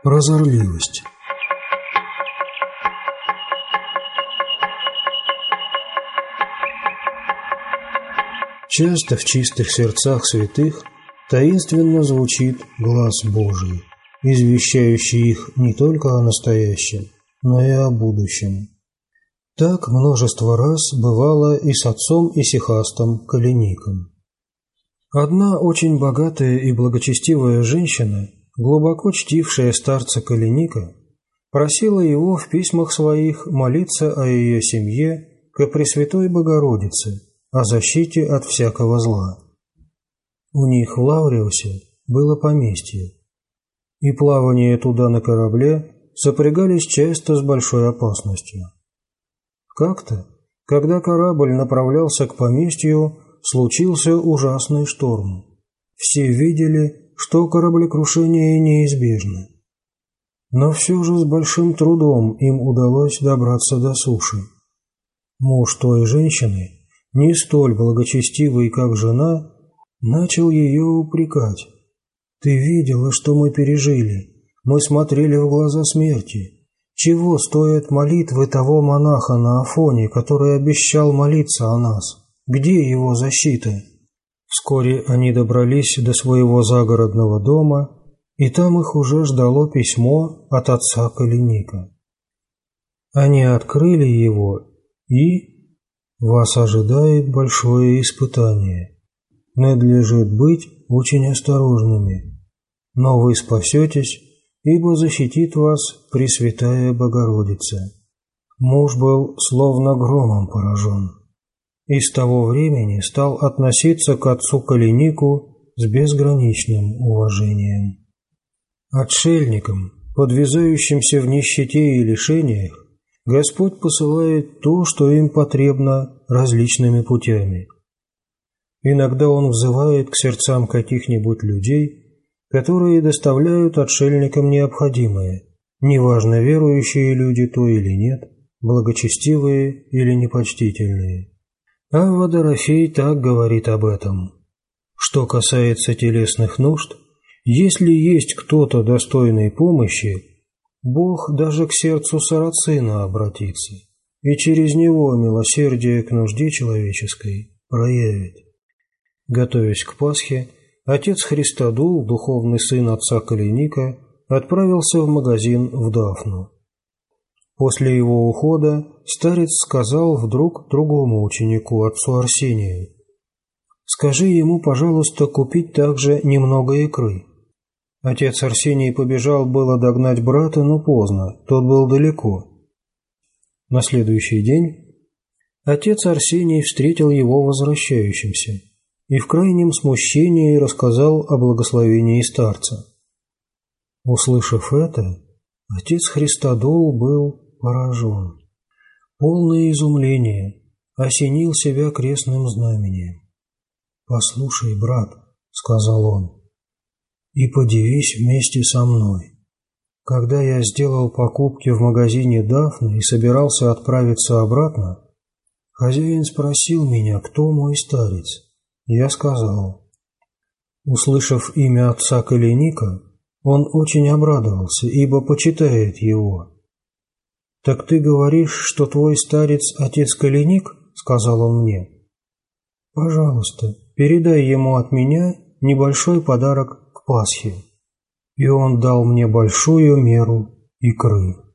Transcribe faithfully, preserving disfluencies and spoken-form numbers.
Прозорливость. Часто в чистых сердцах святых таинственно звучит глас Божий, извещающий их не только о настоящем, но и о будущем. Так множество раз бывало и с отцом Исихастом Калиником. Одна очень богатая и благочестивая женщина, глубоко чтившая старца Калиника, просила его в письмах своих молиться о ее семье ко Пресвятой Богородице, о защите от всякого зла. У них в Лавриусе было поместье, и плавание туда на корабле сопрягались часто с большой опасностью. Как-то, когда корабль направлялся к поместью, случился ужасный шторм. Все видели, что кораблекрушение неизбежно. Но все же с большим трудом им удалось добраться до суши. Муж той женщины, не столь благочестивый, как жена, начал ее упрекать. «Ты видела, что мы пережили. Мы смотрели в глаза смерти. Чего стоят молитвы того монаха на Афоне, который обещал молиться о нас? Где его защита?» Вскоре они добрались до своего загородного дома, и там их уже ждало письмо от отца Калиника. Они открыли его, и вас ожидает большое испытание. Надлежит быть очень осторожными, но вы спасетесь, ибо защитит вас Пресвятая Богородица. Муж был словно громом поражен, и с того времени стал относиться к отцу Калинику с безграничным уважением. Отшельникам, подвязающимся в нищете и лишениях, Господь посылает то, что им потребно, различными путями. Иногда Он взывает к сердцам каких-нибудь людей, которые доставляют отшельникам необходимое, неважно, верующие люди то или нет, благочестивые или непочтительные. Авва Дорофей так говорит об этом. Что касается телесных нужд, если есть кто-то достойной помощи, Бог даже к сердцу сарацина обратится, и через него милосердие к нужде человеческой проявит. Готовясь к Пасхе, отец Христодул, духовный сын отца Калиника, отправился в магазин в Дафну. После его ухода старец сказал вдруг другому ученику, отцу Арсению: «Скажи ему, пожалуйста, купить также немного икры». Отец Арсений побежал было догнать брата, но поздно, тот был далеко. На следующий день отец Арсений встретил его возвращающимся и в крайнем смущении рассказал о благословении старца. Услышав это, отец Христодул был поражен. Полное изумление, осенил себя крестным знамением. «Послушай, брат», — сказал он, — «и подивись вместе со мной. Когда я сделал покупки в магазине Дафны и собирался отправиться обратно, хозяин спросил меня, кто мой старец. Я сказал. Услышав имя отца Калиника, он очень обрадовался, ибо почитает его. «Так ты говоришь, что твой старец отец Калиник?» — сказал он мне. «Пожалуйста, передай ему от меня небольшой подарок к Пасхе». И он дал мне большую меру икры.